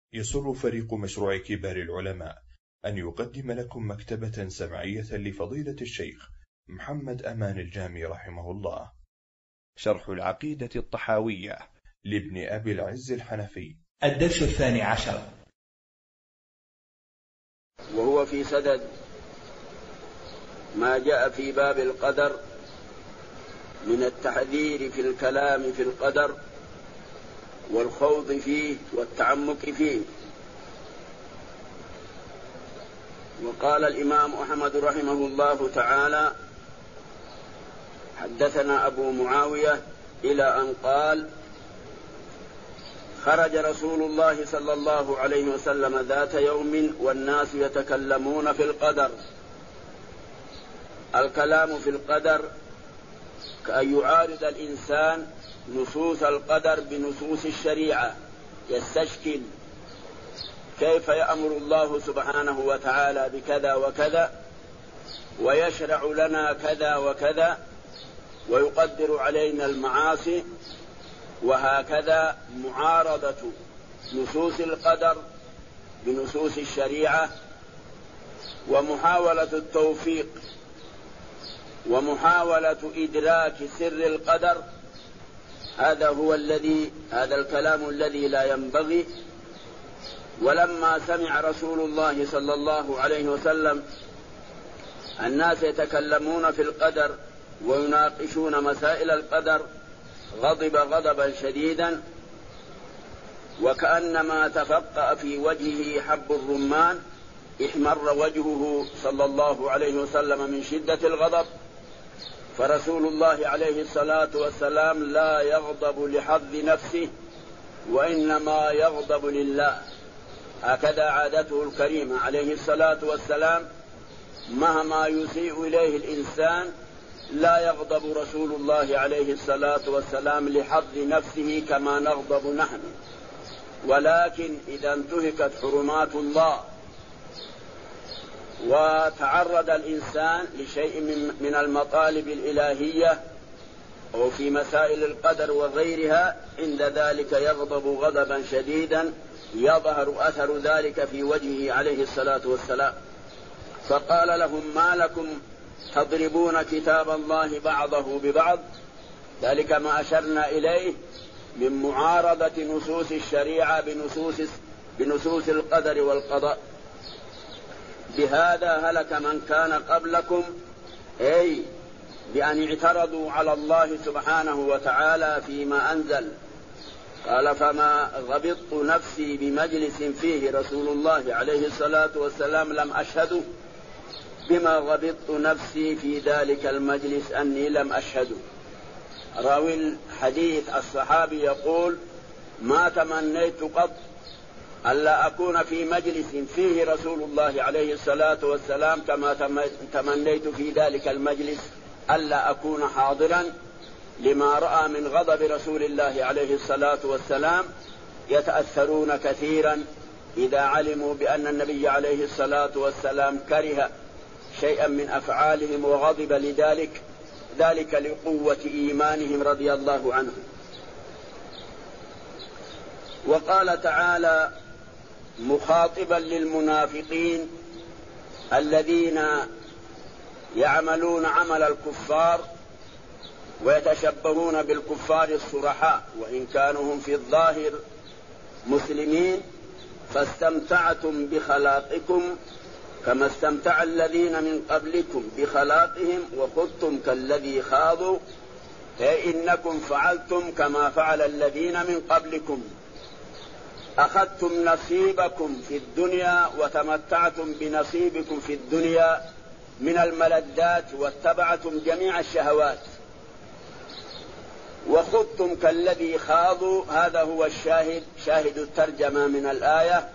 يسر فريق مشروع كبار العلماء أن يقدم لكم مكتبة سمعية لفضيلة الشيخ محمد أمان الجامي رحمه الله، شرح العقيدة الطحاوية لابن أبي العز الحنفي، الدرس 12، وهو في سدد ما جاء في باب القدر من التحذير في الكلام في القدر والخوض فيه والتعمق فيه. وقال الإمام أحمد رحمه الله تعالى: حدثنا أبو معاوية إلى أن قال: خرج رسول الله صلى الله عليه وسلم ذات يوم والناس يتكلمون في القدر. الكلام في القدر كأن يعارض الإنسان نصوص القدر بنصوص الشريعة، يستشكل كيف يأمر الله سبحانه وتعالى بكذا وكذا ويشرع لنا كذا وكذا ويقدر علينا المعاصي، وهكذا معارضة نصوص القدر بنصوص الشريعة ومحاولة التوفيق ومحاولة إدراك سر القدر. هذا الكلام الذي لا ينبغي. ولما سمع رسول الله صلى الله عليه وسلم الناس يتكلمون في القدر ويناقشون مسائل القدر غضب غضبا شديدا، وكأنما تفقأ في وجهه حب الرمان، احمر وجهه صلى الله عليه وسلم من شدة الغضب. فرسول الله عليه الصلاة والسلام لا يغضب لحظ نفسه وإنما يغضب لله، هكذا عادته الكريمة عليه الصلاة والسلام. مهما يسيء إليه الإنسان لا يغضب رسول الله عليه الصلاة والسلام لحظ نفسه كما نغضب نحن، ولكن إذا انتهكت حرمات الله وتعرض الإنسان لشيء من المطالب الإلهية أو في مسائل القدر وغيرها، عند ذلك يغضب غضبا شديدا يظهر أثر ذلك في وجهه عليه الصلاة والسلام. فقال لهم: ما لكم تضربون كتاب الله بعضه ببعض؟ ذلك ما أشرنا إليه من معارضة نصوص الشريعة بنصوص القدر والقضاء. بهذا هلك من كان قبلكم، أي بأن اعترضوا على الله سبحانه وتعالى فيما أنزل. قال: فما غبطت نفسي بمجلس فيه رسول الله عليه الصلاة والسلام لم أشهده. بما غبطت نفسي في ذلك المجلس أني لم أشهده. راوي الحديث الصحابي يقول: ما تمنيت قط ألا أكون في مجلس فيه رسول الله عليه الصلاة والسلام كما تمنيت في ذلك المجلس ألا أكون حاضرا، لما رأى من غضب رسول الله عليه الصلاة والسلام. يتأثرون كثيرا إذا علموا بأن النبي عليه الصلاة والسلام كره شيئا من أفعالهم وغضب لذلك، ذلك لقوة إيمانهم رضي الله عنهم. وقال تعالى مخاطبا للمنافقين الذين يعملون عمل الكفار ويتشبهون بالكفار الصرحاء وإن كانوا هم في الظاهر مسلمين: فاستمتعتم بخلاقكم كما استمتع الذين من قبلكم بخلاقهم وخضتم كالذي خاضوا، أي إنكم فعلتم كما فعل الذين من قبلكم، أخذتم نصيبكم في الدنيا وتمتعتم بنصيبكم في الدنيا من الملذات واتبعتم جميع الشهوات. وخضتم كالذي خاضوا، هذا هو الشاهد، شاهد الترجمة من الآية.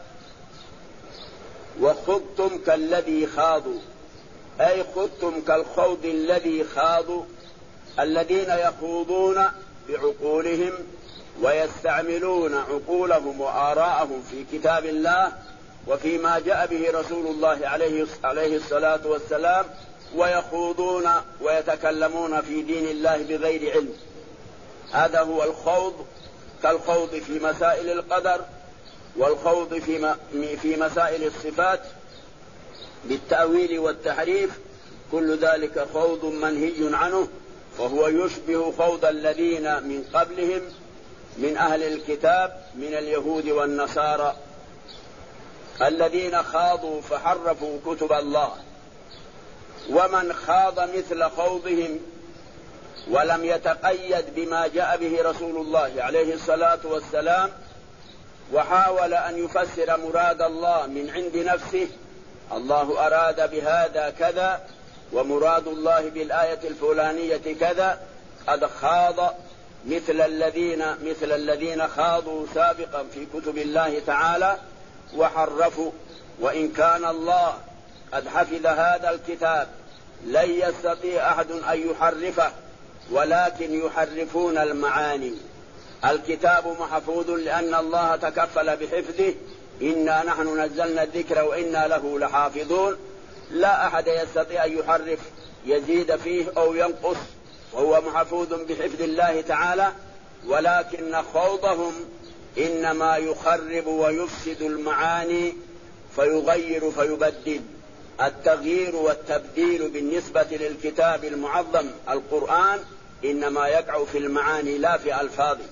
وخضتم كالذي خاضوا، أي خضتم كالخوض الذي خاضوا، الذين يخوضون بعقولهم ويستعملون عقولهم وآراءهم في كتاب الله وفيما جاء به رسول الله عليه الصلاة والسلام، ويخوضون ويتكلمون في دين الله بغير علم. هذا هو الخوض، كالخوض في مسائل القدر والخوض في مسائل الصفات بالتأويل والتحريف، كل ذلك خوض منهي عنه، وهو يشبه خوض الذين من قبلهم من أهل الكتاب من اليهود والنصارى الذين خاضوا فحرفوا كتب الله. ومن خاض مثل خوضهم ولم يتقيد بما جاء به رسول الله عليه الصلاة والسلام وحاول أن يفسر مراد الله من عند نفسه، الله أراد بهذا كذا ومراد الله بالآية الفلانية كذا، قد خاض مثل الذين خاضوا سابقا في كتب الله تعالى وحرفوا. وإن كان الله قد حفظ هذا الكتاب لن يستطيع أحد أن يحرفه، ولكن يحرفون المعاني. الكتاب محفوظ لأن الله تكفل بحفظه، إنا نحن نزلنا الذكر وإنا له لحافظون. لا أحد يستطيع أن يحرف يزيد فيه أو ينقص، وهو محفوظ بحفظ الله تعالى، ولكن خوضهم إنما يخرب ويفسد المعاني فيغير فيبدل. التغيير والتبديل بالنسبة للكتاب المعظم القرآن إنما يقع في المعاني لا في ألفاظه.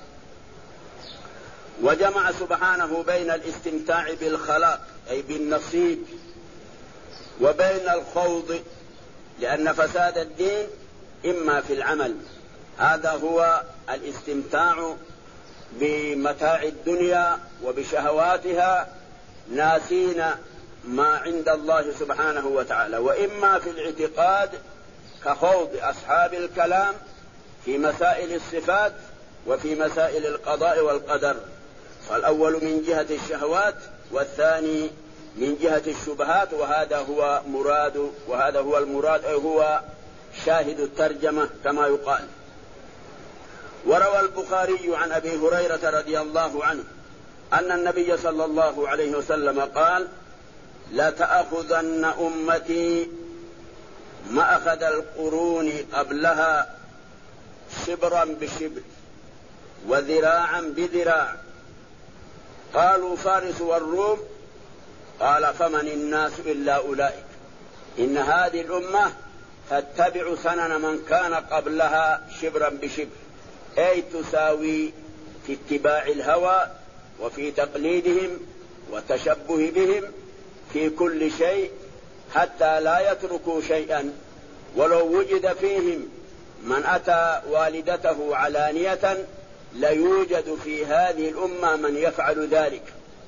وجمع سبحانه بين الاستمتاع بالخلاق أي بالنصيب وبين الخوض، لأن فساد الدين إما في العمل، هذا هو الاستمتاع بمتاع الدنيا وبشهواتها ناسين ما عند الله سبحانه وتعالى، وإما في الاعتقاد كخوض أصحاب الكلام في مسائل الصفات وفي مسائل القضاء والقدر، فالأول من جهة الشهوات والثاني من جهة الشبهات، وهذا هو المراد أي هو شاهد الترجمة كما يقال. وروى البخاري عن أبي هريرة رضي الله عنه أن النبي صلى الله عليه وسلم قال: لتأخذن أمتي مأخذ القرون قبلها شبرا بشبر وذراعا بذراع. قالوا: فارس والروم. قال: فمن الناس إلا أولئك، إن هذه الأمة تتبع سنن من كان قبلها شبرا بشبر، أي تساوي في اتباع الهوى وفي تقليدهم وتشبه بهم في كل شيء، حتى لا يتركوا شيئا، ولو وجد فيهم من أتى والدته علانية ليوجد في هذه الأمة من يفعل ذلك.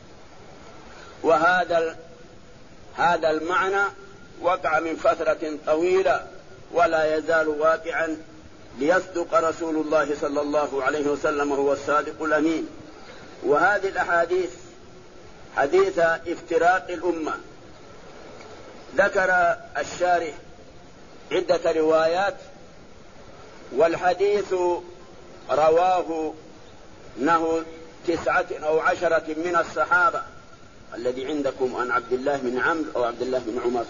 وهذا المعنى وقع من فترة طويلة ولا يزال واقعا، ليصدق رسول الله صلى الله عليه وسلم هو الصادق الأمين. وهذه الأحاديث حديث افتراق الأمة. ذكر الشارح عدة روايات، والحديث رواه أنه 9 أو 10 من الصحابة، الذي عندكم عن عبد الله بن عمرو أو عبد الله بن عمر،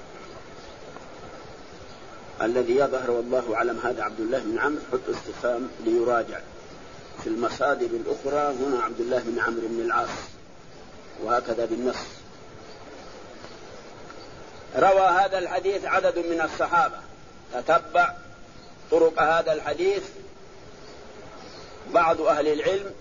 الذي يظهر والله أعلم هذا عبد الله بن عمرو، حط استفهام ليراجع. في المصادر الأخرى هنا عبد الله بن عمرو بن العاص، وهكذا بالنص. روى هذا الحديث عدد من الصحابة، تتبع طرق هذا الحديث بعض أهل العلم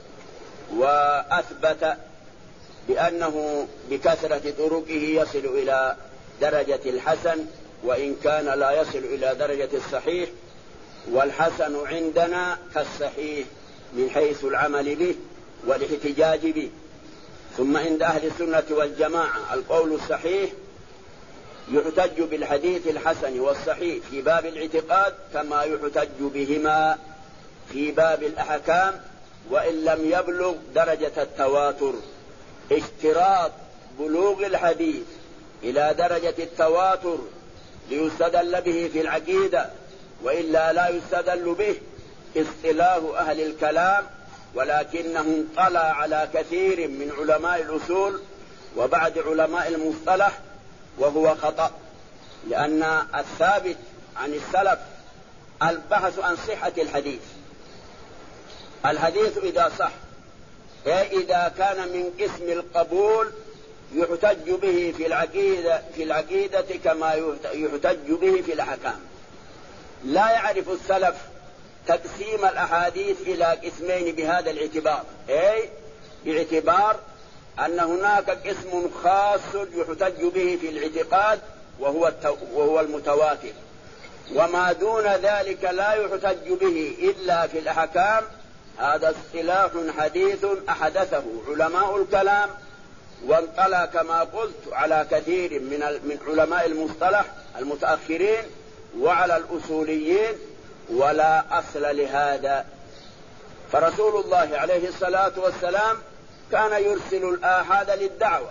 وأثبت بأنه بكثرة طرقه يصل إلى درجة الحسن، وإن كان لا يصل إلى درجة الصحيح، والحسن عندنا كالصحيح من حيث العمل به والاحتجاج به. ثم عند أهل السنة والجماعة القول الصحيح يحتج بالحديث الحسن والصحيح في باب الاعتقاد كما يحتج بهما في باب الأحكام، وإن لم يبلغ درجة التواتر. اشتراط بلوغ الحديث إلى درجة التواتر ليستدل به في العقيدة، وإلا لا يستدل به اصطلاح أهل الكلام، ولكنه طلع على كثير من علماء الأصول وبعض علماء المصطلح، وهو خطأ، لأن الثابت عن السلف البحث عن صحة الحديث. الحديث إذا صح إذا كان من قسم القبول يحتج به في العقيدة كما يحتج به في الأحكام. لا يعرف السلف تقسيم الأحاديث إلى قسمين بهذا الاعتبار، باعتبار أن هناك قسم خاص يحتج به في الاعتقاد وهو المتواتر، وما دون ذلك لا يحتج به إلا في الأحكام. هذا اصطلاح حديث أحدثه علماء الكلام، وانطلى كما قلت على كثير من علماء المصطلح المتأخرين وعلى الأصوليين، ولا أصل لهذا. فرسول الله عليه الصلاة والسلام كان يرسل الآحاد للدعوة،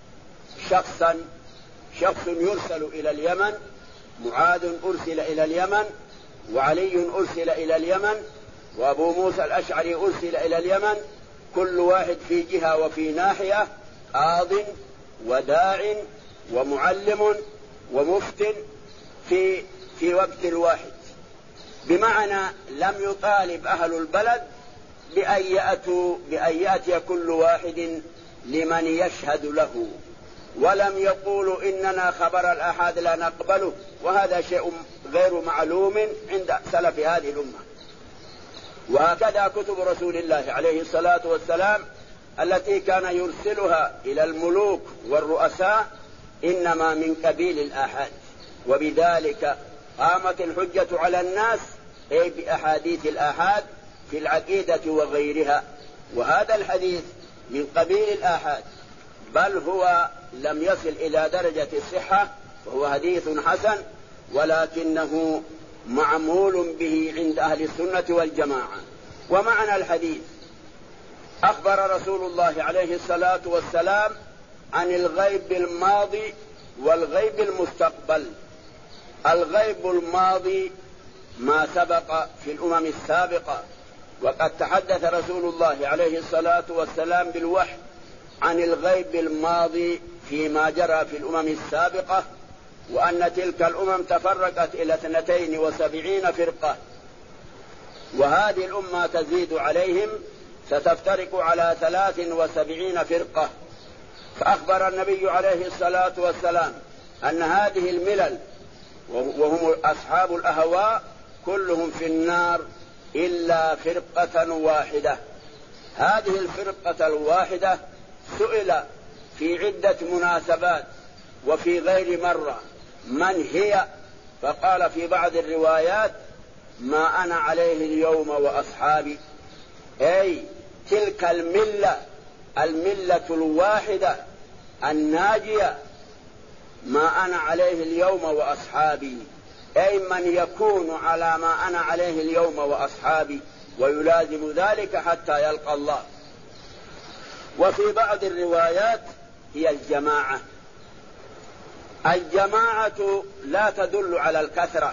شخص يرسل إلى اليمن، معاذ أرسل إلى اليمن، وعلي أرسل إلى اليمن، وأبو موسى الأشعري أرسل إلى اليمن، كل واحد في جهة وفي ناحية، قاض وداع ومعلم ومفت في وقت واحد، بمعنى لم يطالب أهل البلد بأن يأتي كل واحد لمن يشهد له، ولم يقولوا إننا خبر الآحاد لا نقبله، وهذا شيء غير معلوم عند سلف هذه الأمة. وهكذا كتب رسول الله عليه الصلاة والسلام التي كان يرسلها إلى الملوك والرؤساء إنما من قبيل الآحاد، وبذلك قامت الحجة على الناس بأحاديث الآحاد في العقيدة وغيرها. وهذا الحديث من قبيل الآحاد، بل هو لم يصل إلى درجة الصحة، وهو حديث حسن، ولكنه معمول به عند أهل السنة والجماعة. ومعنى الحديث: أخبر رسول الله عليه الصلاة والسلام عن الغيب الماضي والغيب المستقبل. الغيب الماضي ما سبق في الأمم السابقة، وقد تحدث رسول الله عليه الصلاة والسلام بالوحي عن الغيب الماضي فيما جرى في الأمم السابقة، وأن تلك الأمم تفرقت إلى 72 فرقة، وهذه الأمة تزيد عليهم، ستفترق على 73 فرقة. فأخبر النبي عليه الصلاة والسلام أن هذه الملل وهم أصحاب الأهواء كلهم في النار إلا فرقة واحدة. هذه الفرقة الواحدة سئل في عدة مناسبات وفي غير مرة من هي، فقال في بعض الروايات: ما أنا عليه اليوم وأصحابي، أي تلك الملة الواحدة الناجية، ما أنا عليه اليوم وأصحابي، أي من يكون على ما أنا عليه اليوم وأصحابي ويلازم ذلك حتى يلقى الله. وفي بعض الروايات هي الجماعة. الجماعة لا تدل على الكثرة.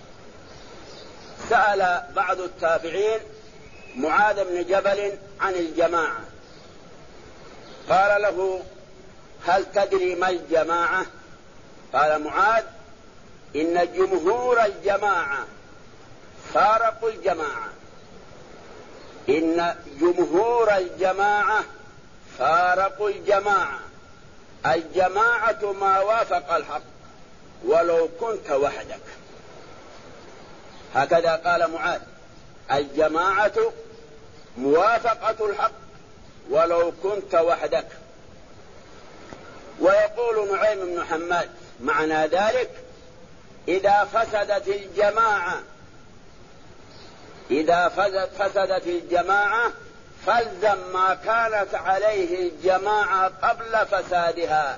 سأل بعض التابعين معاذ بن جبل عن الجماعة، قال له: هل تدري ما الجماعة؟ قال معاذ: إن جمهور الجماعة فارقوا الجماعة، إن جمهور الجماعة فارقوا الجماعة، الجماعة ما وافق الحق ولو كنت وحدك. هكذا قال معاذ: الجماعة موافقة الحق ولو كنت وحدك. ويقول نعيم بن حماد: معنى ذلك إذا فسدت الجماعة فالزم ما كانت عليه الجماعة قبل فسادها،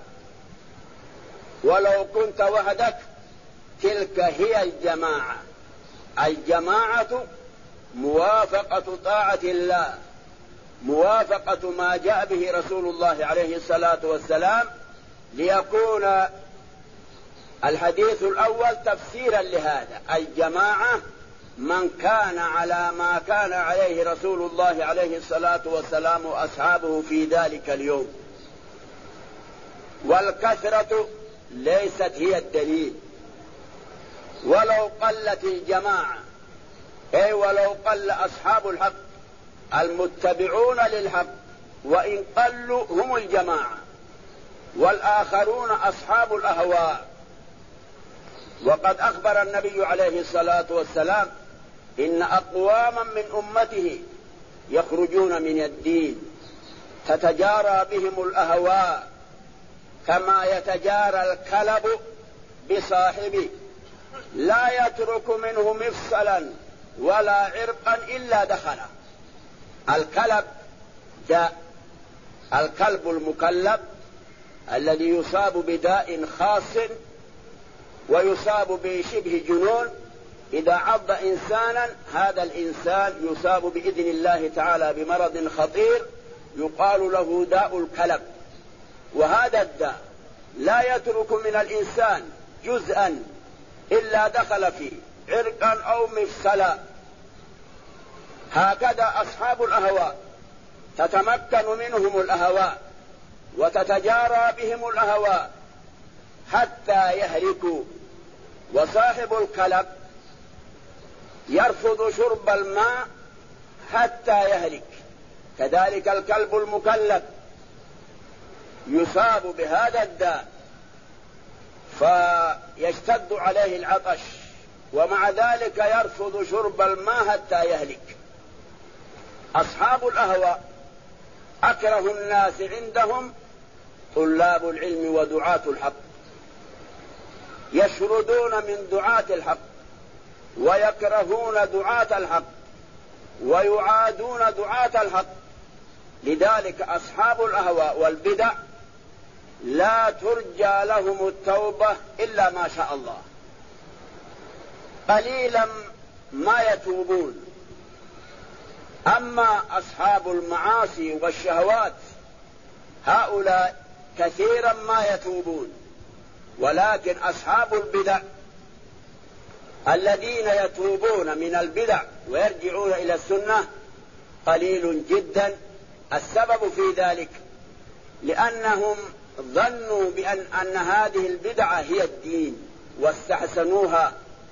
ولو كنت وحدك تلك هي الجماعة. الجماعة موافقة طاعة الله، موافقة ما جاء به رسول الله عليه الصلاة والسلام، ليكون الحديث الأول تفسيرا لهذا. الجماعة من كان على ما كان عليه رسول الله عليه الصلاة والسلام وأصحابه في ذلك اليوم. والكثرة ليست هي الدليل. ولو قلت الجماعة، أي ولو قل أصحاب الحق المتبعون للحق وإن قلوا هم الجماعة، والآخرون أصحاب الأهواء. وقد أخبر النبي عليه الصلاة والسلام إن أقواما من أمته يخرجون من الدين تتجارى بهم الأهواء كما يتجارى الكلب بصاحبه، لا يترك منه مفصلا ولا عرقا إلا دخله. الكلب داء، الكلب المكلب الذي يصاب بداء خاص ويصاب بشبه جنون، إذا عض إنسانا هذا الإنسان يصاب بإذن الله تعالى بمرض خطير يقال له داء الكلب. وهذا الداء لا يترك من الإنسان جزءا إلا دخل فيه عرقا أو مفصلا. هكذا أصحاب الأهواء تتمكن منهم الأهواء وتتجارى بهم الأهواء حتى يهلكوا. وصاحب الكلب يرفض شرب الماء حتى يهلك، كذلك الكلب المكلب يصاب بهذا الداء فيشتد عليه العطش، ومع ذلك يرفض شرب الماء حتى يهلك. أصحاب الأهواء أكره الناس عندهم طلاب العلم ودعاة الحق، يشردون من دعاة الحق ويكرهون دعاة الحق ويعادون دعاة الحق. لذلك أصحاب الأهواء والبدع لا ترجى لهم التوبة إلا ما شاء الله، قليلا ما يتوبون. أما أصحاب المعاصي والشهوات هؤلاء كثيرا ما يتوبون، ولكن أصحاب البدع الذين يتوبون من البدع ويرجعون إلى السنة قليل جدا. السبب في ذلك لأنهم ظنوا أن هذه البدعة هي الدين واستحسنوها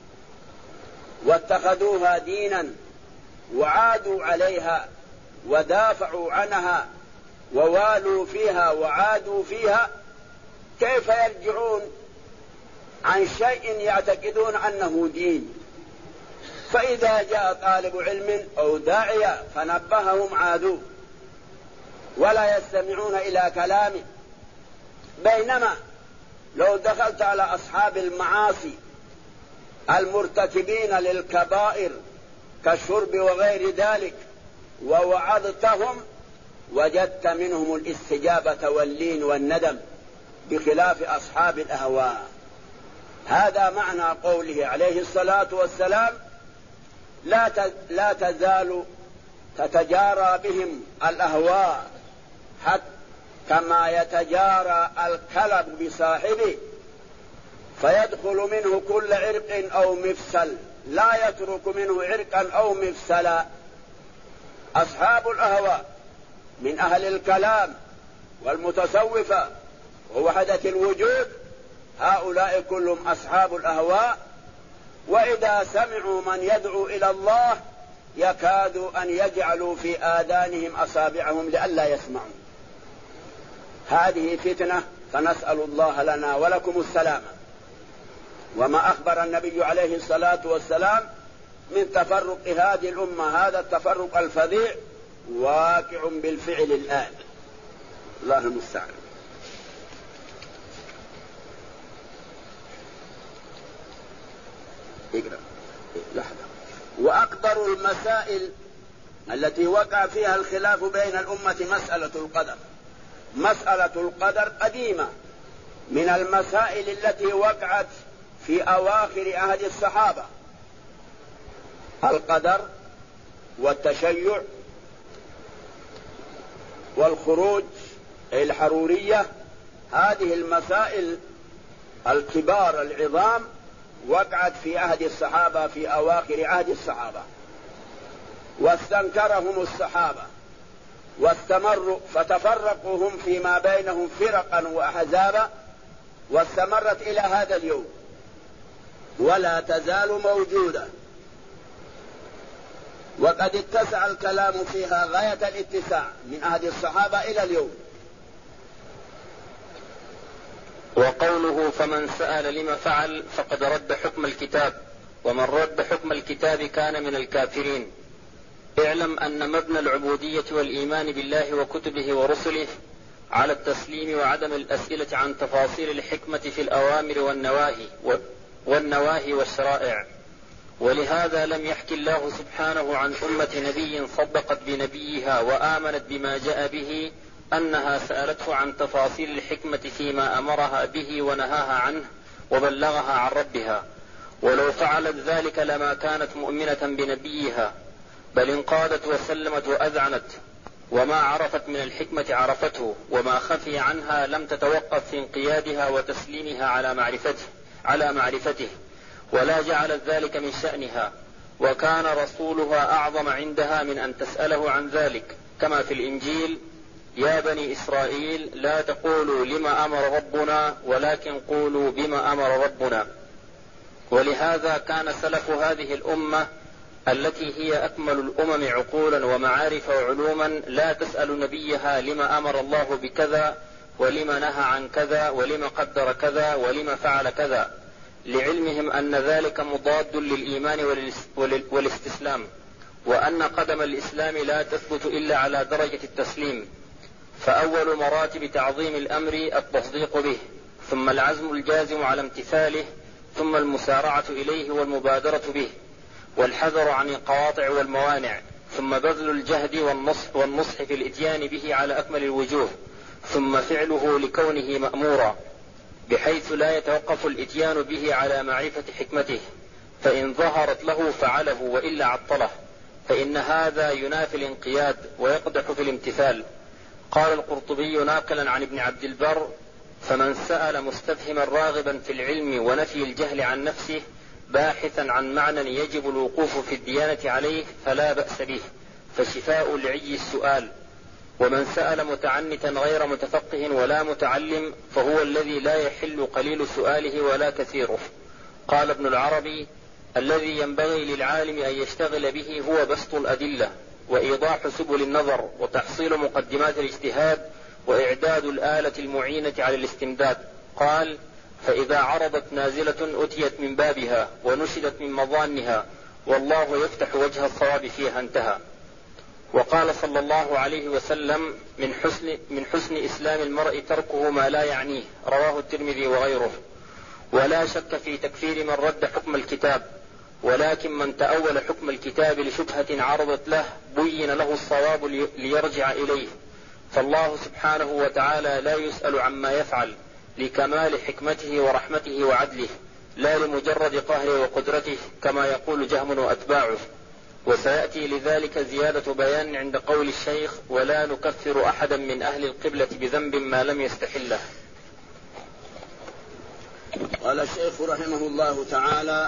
واتخذوها دينا وعادوا عليها ودافعوا عنها ووالوا فيها وعادوا فيها. كيف يرجعون عن شيء يعتقدون أنه دين؟ فإذا جاء طالب علم أو داعية فنبههم عادوا ولا يستمعون إلى كلامه. بينما لو دخلت على أصحاب المعاصي المرتكبين للكبائر كالشرب وغير ذلك ووعظتهم وجدت منهم الاستجابة واللين والندم بخلاف أصحاب الأهواء. هذا معنى قوله عليه الصلاة والسلام لا تزال تتجارى بهم الأهواء حتى كما يتجارى الكلب بصاحبه فيدخل منه كل عرق أو مفصل، لا يترك منه عرقا أو مفصلا. أصحاب الأهواء من أهل الكلام والمتصوفة ووحدة الوجود هؤلاء كلهم أصحاب الأهواء، وإذا سمعوا من يدعو إلى الله يكادوا أن يجعلوا في آذانهم أصابعهم لئلا يسمعوا. هذه فتنة، فنسأل الله لنا ولكم السلامة. وما أخبر النبي عليه الصلاة والسلام من تفرق هذه الأمة، هذا التفرق الفظيع واقع بالفعل الآن، الله المستعان. لحظة. وأكبر المسائل التي وقع فيها الخلاف بين الأمة مسألة القدر. مسألة القدر قديمة من المسائل التي وقعت في أواخر عهد الصحابة. القدر والتشيع والخروج الحرورية، هذه المسائل الكبار العظام وقعت في عهد الصحابة في أواخر عهد الصحابة، واستنكرهم الصحابة واستمروا فتفرقوا هم فيما بينهم فرقا وأحزابا، واستمرت إلى هذا اليوم ولا تزال موجودة. وقد اتسع الكلام فيها غاية الاتساع من عهد الصحابة إلى اليوم. وقوله فمن سأل لما فعل فقد رد حكم الكتاب، ومن رد حكم الكتاب كان من الكافرين. اعلم أن مبنى العبودية والإيمان بالله وكتبه ورسله على التسليم وعدم الأسئلة عن تفاصيل الحكمة في الأوامر والنواهي والشرائع. ولهذا لم يحكي الله سبحانه عن أمة نبي صدقت بنبيها وآمنت بما جاء به أنها سألته عن تفاصيل الحكمة فيما أمرها به ونهاها عنه وبلغها عن ربها، ولو فعلت ذلك لما كانت مؤمنة بنبيها، بل انقادت وسلمت وأذعنت، وما عرفت من الحكمة عرفته، وما خفي عنها لم تتوقف في انقيادها وتسليمها على معرفته ولا جعلت ذلك من شأنها، وكان رسولها أعظم عندها من أن تسأله عن ذلك، كما في الإنجيل: يا بني إسرائيل لا تقولوا لما أمر ربنا ولكن قولوا بما أمر ربنا. ولهذا كان سلف هذه الأمة التي هي أكمل الأمم عقولا ومعارف وعلوما لا تسأل نبيها لما أمر الله بكذا ولما نهى عن كذا ولما قدر كذا ولما فعل كذا، لعلمهم أن ذلك مضاد للإيمان والاستسلام، وأن قدم الإسلام لا تثبت إلا على درجة التسليم. فأول مراتب تعظيم الأمر التصديق به، ثم العزم الجازم على امتثاله، ثم المسارعة إليه والمبادرة به، والحذر عن القواطع والموانع، ثم بذل الجهد والنصح في الإتيان به على أكمل الوجوه، ثم فعله لكونه مأمورا، بحيث لا يتوقف الإتيان به على معرفة حكمته، فإن ظهرت له فعله وإلا عطله، فإن هذا ينافي الانقياد ويقدح في الامتثال. قال القرطبي ناقلا عن ابن عبد البر: فمن سأل مستفهما راغبا في العلم ونفي الجهل عن نفسه باحثا عن معنى يجب الوقوف في الديانة عليه فلا بأس به، فشفاء العي السؤال. ومن سأل متعنتا غير متفقه ولا متعلم فهو الذي لا يحل قليل سؤاله ولا كثيره. قال ابن العربي: الذي ينبغي للعالم أن يشتغل به هو بسط الأدلة وإيضاح سبل النظر وتحصيل مقدمات الاجتهاد وإعداد الآلة المعينة على الاستمداد. قال: فإذا عرضت نازلة أتيت من بابها ونشدت من مظانها، والله يفتح وجه الصواب فيها. انتهى. وقال صلى الله عليه وسلم: من حسن إسلام المرء تركه ما لا يعنيه. رواه الترمذي وغيره. ولا شك في تكفير من رد حكم الكتاب، ولكن من تأول حكم الكتاب لشبهة عرضت له بين له الصواب ليرجع إليه، فالله سبحانه وتعالى لا يسأل عما يفعل لكمال حكمته ورحمته وعدله، لا لمجرد قهره وقدرته كما يقول جهم وأتباعه. وسيأتي لذلك زيادة بيان عند قول الشيخ: ولا نكفر أحدا من أهل القبلة بذنب ما لم يستحله. قال الشيخ رحمه الله تعالى: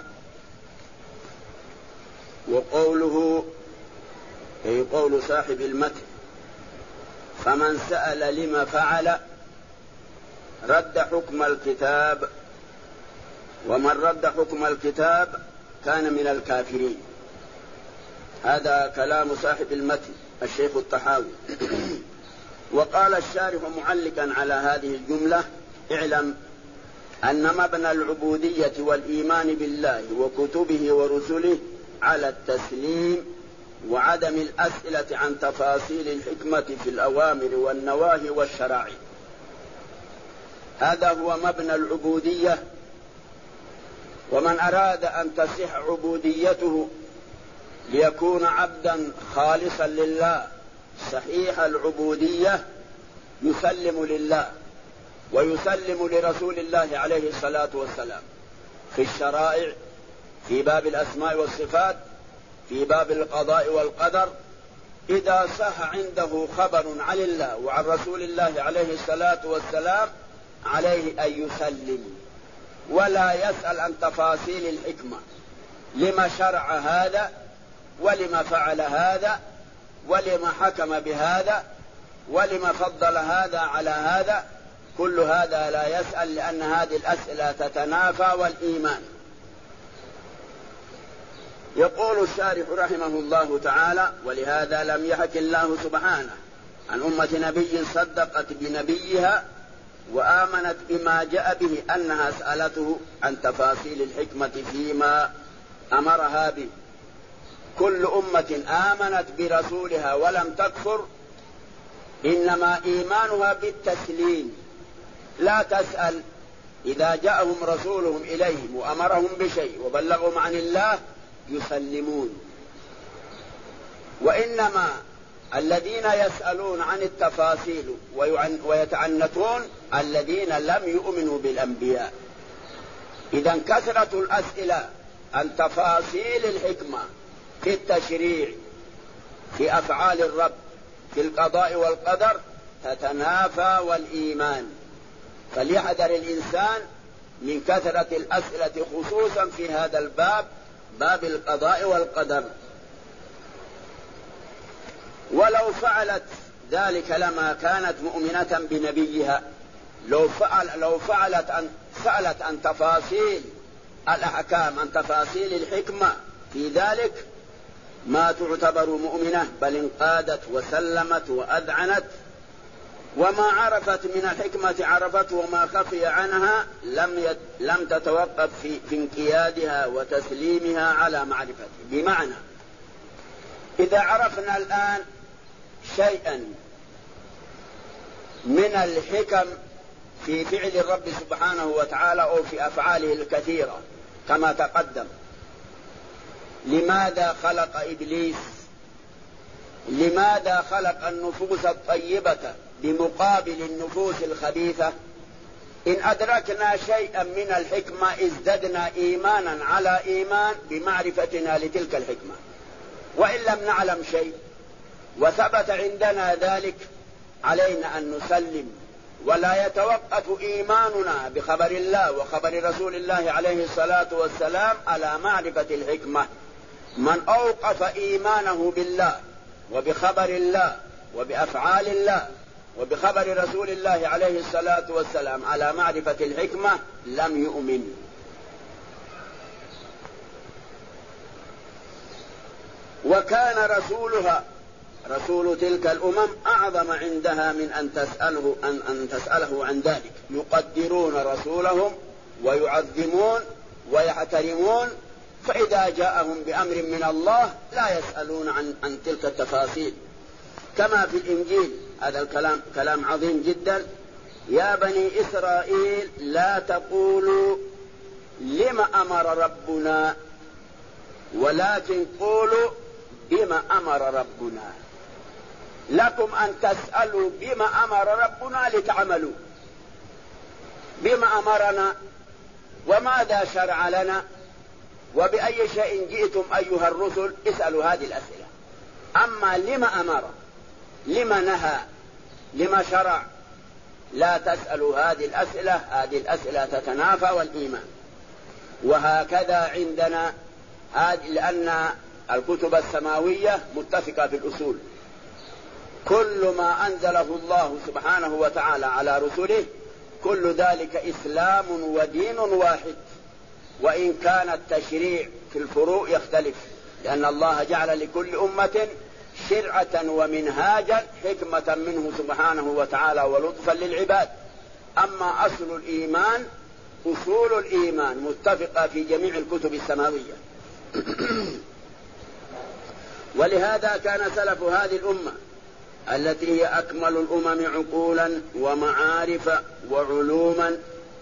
وقوله أي قول صاحب المتن: فمن سأل لما فعل رد حكم الكتاب، ومن رد حكم الكتاب كان من الكافرين. هذا كلام صاحب المتن الشيخ الطحاوي. وقال الشارح معلقا على هذه الجملة: اعلم أن مبنى العبودية والإيمان بالله وكتبه ورسله على التسليم وعدم الأسئلة عن تفاصيل الحكمة في الأوامر والنواهي والشرائع. هذا هو مبنى العبودية. ومن أراد أن تصح عبوديته ليكون عبدا خالصا لله صحيح العبودية يسلم لله ويسلم لرسول الله عليه الصلاة والسلام في الشرائع، في باب الأسماء والصفات، في باب القضاء والقدر. إذا صح عنده خبر عن الله وعن رسول الله عليه الصلاة والسلام عليه أن يسلم ولا يسأل عن تفاصيل الحكمة، لما شرع هذا ولما فعل هذا ولما حكم بهذا ولما فضل هذا على هذا. كل هذا لا يسأل، لأن هذه الأسئلة تتنافى والإيمان. يقول الشارح رحمه الله تعالى: ولهذا لم يحك الله سبحانه عن أمة نبي صدقت بنبيها وآمنت بما جاء به أنها سألته عن تفاصيل الحكمة فيما أمرها به. كل أمة آمنت برسولها ولم تكفر إنما إيمانها بالتسليم، لا تسأل. إذا جاءهم رسولهم إليهم وأمرهم بشيء وبلغهم عن الله يسلمون. وإنما الذين يسألون عن التفاصيل ويتعنتون الذين لم يؤمنوا بالأنبياء. إذا كثرة الأسئلة عن تفاصيل الحكمة في التشريع، في أفعال الرب، في القضاء والقدر تتنافى والإيمان. فليحذر الإنسان من كثرة الأسئلة خصوصا في هذا الباب، باب القضاء والقدر. ولو فعلت ذلك لما كانت مؤمنة بنبيها. لو سألت عن تفاصيل الأحكام، عن تفاصيل الحكمة في ذلك، ما تعتبر مؤمنة، بل انقادت وسلمت وأذعنت، وما عرفت من الحكمة عرفته، وما خفي عنها لم تتوقف في انقيادها وتسليمها على معرفته. بمعنى إذا عرفنا الآن شيئا من الحكم في فعل الرب سبحانه وتعالى أو في أفعاله الكثيرة كما تقدم، لماذا خلق إبليس؟ لماذا خلق النفوس الطيبة بمقابل النفوس الخبيثة؟ إن أدركنا شيئا من الحكمة ازددنا إيمانا على إيمان بمعرفتنا لتلك الحكمة. وإن لم نعلم شيء وثبت عندنا ذلك علينا أن نسلم، ولا يتوقف إيماننا بخبر الله وخبر رسول الله عليه الصلاة والسلام على معرفة الحكمة. من أوقف إيمانه بالله وبخبر الله وبأفعال الله وبخبر رسول الله عليه الصلاة والسلام على معرفة الحكمة لم يؤمن. وكان رسولها، رسول تلك الأمم، أعظم عندها من أن تسأله عن ذلك. يقدرون رسولهم ويعظمون ويحترمون، فإذا جاءهم بأمر من الله لا يسألون عن تلك التفاصيل. كما في الإنجيل، هذا الكلام كلام عظيم جدا: يا بني إسرائيل لا تقولوا لم أمر ربنا، ولكن قولوا بما أمر ربنا. لكم أن تسألوا بما أمر ربنا لتعملوا. بما أمرنا وماذا شرع لنا وبأي شيء جئتم أيها الرسل، اسألوا هذه الأسئلة. أما لما أمر، لما نهى، لما شرع، لا تسألوا هذه الأسئلة. هذه الأسئلة تتنافى والإيمان. وهكذا عندنا لأن الكتب السماوية متفقة في الأصول. كل ما أنزله الله سبحانه وتعالى على رسله كل ذلك إسلام ودين واحد، وإن كان التشريع في الفروع يختلف، لأن الله جعل لكل أمة شرعة ومنهاجا حكمة منه سبحانه وتعالى ولطفا للعباد. أما أصل الإيمان، أصول الإيمان متفقة في جميع الكتب السماوية. ولهذا كان سلف هذه الأمة التي هي أكمل الأمم عقولا ومعارف وعلوما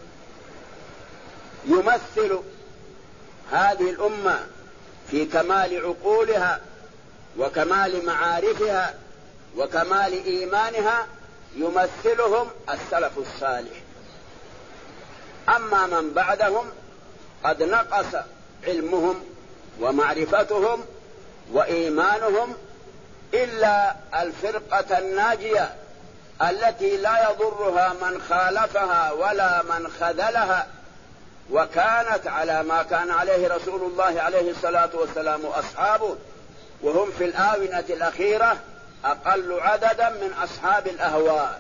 يمثل هذه الأمة في كمال عقولها وكمال معارفها وكمال إيمانها، يمثلهم السلف الصالح. أما من بعدهم قد نقص علمهم ومعرفتهم وإيمانهم إلا الفرقة الناجية التي لا يضرها من خالفها ولا من خذلها، وكانت على ما كان عليه رسول الله عليه الصلاة والسلام وأصحابه، وهم في الآونة الأخيرة أقل عددا من أصحاب الأهواء.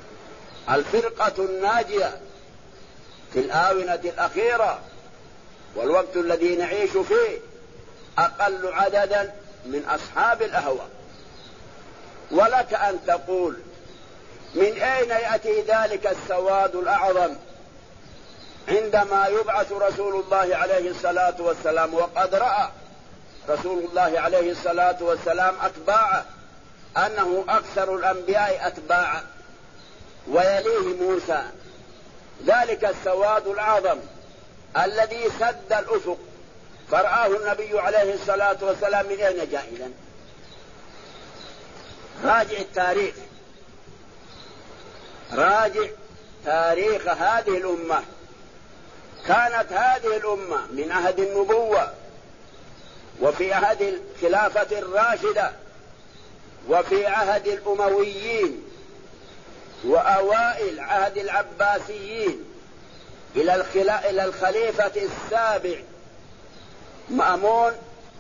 الفرقة الناجية في الآونة الأخيرة والوقت الذي نعيش فيه أقل عددا من أصحاب الأهواء. ولك أن تقول من أين يأتي ذلك السواد الأعظم عندما يبعث رسول الله عليه الصلاة والسلام، وقد رأى رسول الله عليه الصلاة والسلام أتباعه أنه أكثر الأنبياء أتباعا ويليه موسى. ذلك السواد الأعظم الذي سد الأفق فرآه النبي عليه الصلاة والسلام من أين جاء إذن؟ راجع التاريخ، راجع تاريخ هذه الأمة. كانت هذه الأمة من عهد النبوة وفي عهد الخلافة الراشدة وفي عهد الأمويين وأوائل عهد العباسيين إلى الخليفة السابع مأمون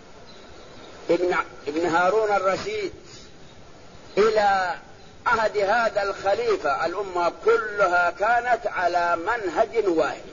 ابن هارون الرشيد، إلى عهد هذا الخليفة الأمة كلها كانت على منهج واحد،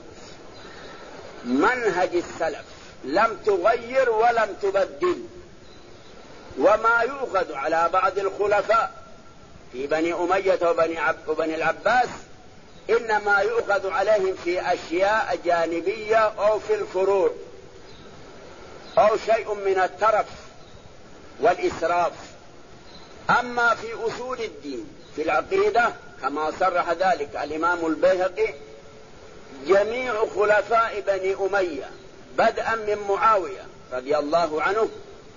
منهج السلف، لم تغير ولم تبدل. وما يؤخذ على بعض الخلفاء في بني أمية وبني العباس إنما يؤخذ عليهم في أشياء جانبية أو في الفروع أو شيء من الترف والإسراف. أما في أصول الدين في العقيدة كما صرح ذلك الإمام البيهقي، جميع خلفاء بني أمية بدءا من معاوية رضي الله عنه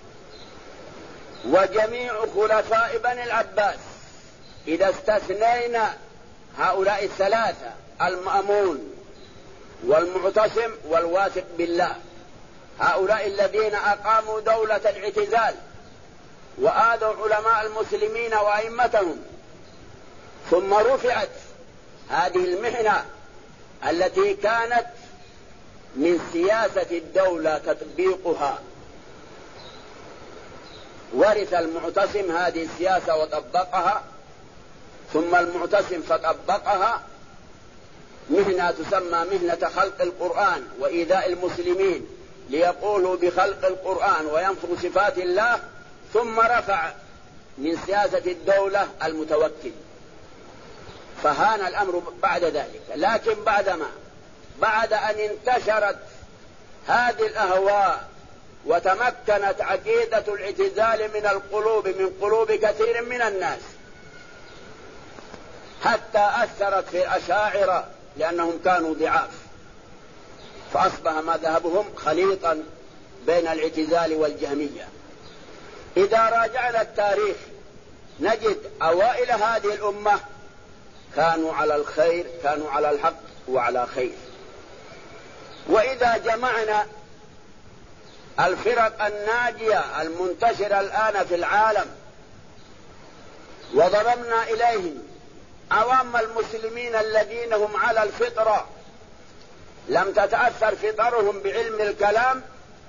وجميع خلفاء بني العباس إذا استثنينا هؤلاء الثلاثة المأمون والمعتصم والواثق بالله، هؤلاء الذين أقاموا دولة الاعتزال وآذوا علماء المسلمين وأئمتهم، ثم رفعت هذه المحنة التي كانت من سياسة الدولة تطبيقها. ورث المعتصم هذه السياسة وطبقها، ثم المعتصم فطبقها مهنة تسمى مهنة خلق القرآن وإيذاء المسلمين ليقولوا بخلق القرآن وينفوا صفات الله، ثم رفع من سياسة الدولة المتوكل، فهان الأمر بعد ذلك. لكن بعد أن انتشرت هذه الأهواء وتمكنت عقيدة الاعتزال من قلوب كثير من الناس حتى أثرت في الأشاعرة لأنهم كانوا ضعاف، فأصبح مذهبهم خليطا بين الاعتزال والجهمية. إذا راجعنا التاريخ نجد أوائل هذه الأمة كانوا على الخير، كانوا على الحق وعلى خير. وإذا جمعنا الفرق الناجية المنتشرة الآن في العالم وضممنا إليهم عوام المسلمين الذين هم على الفطرة لم تتأثر فطرهم بعلم الكلام،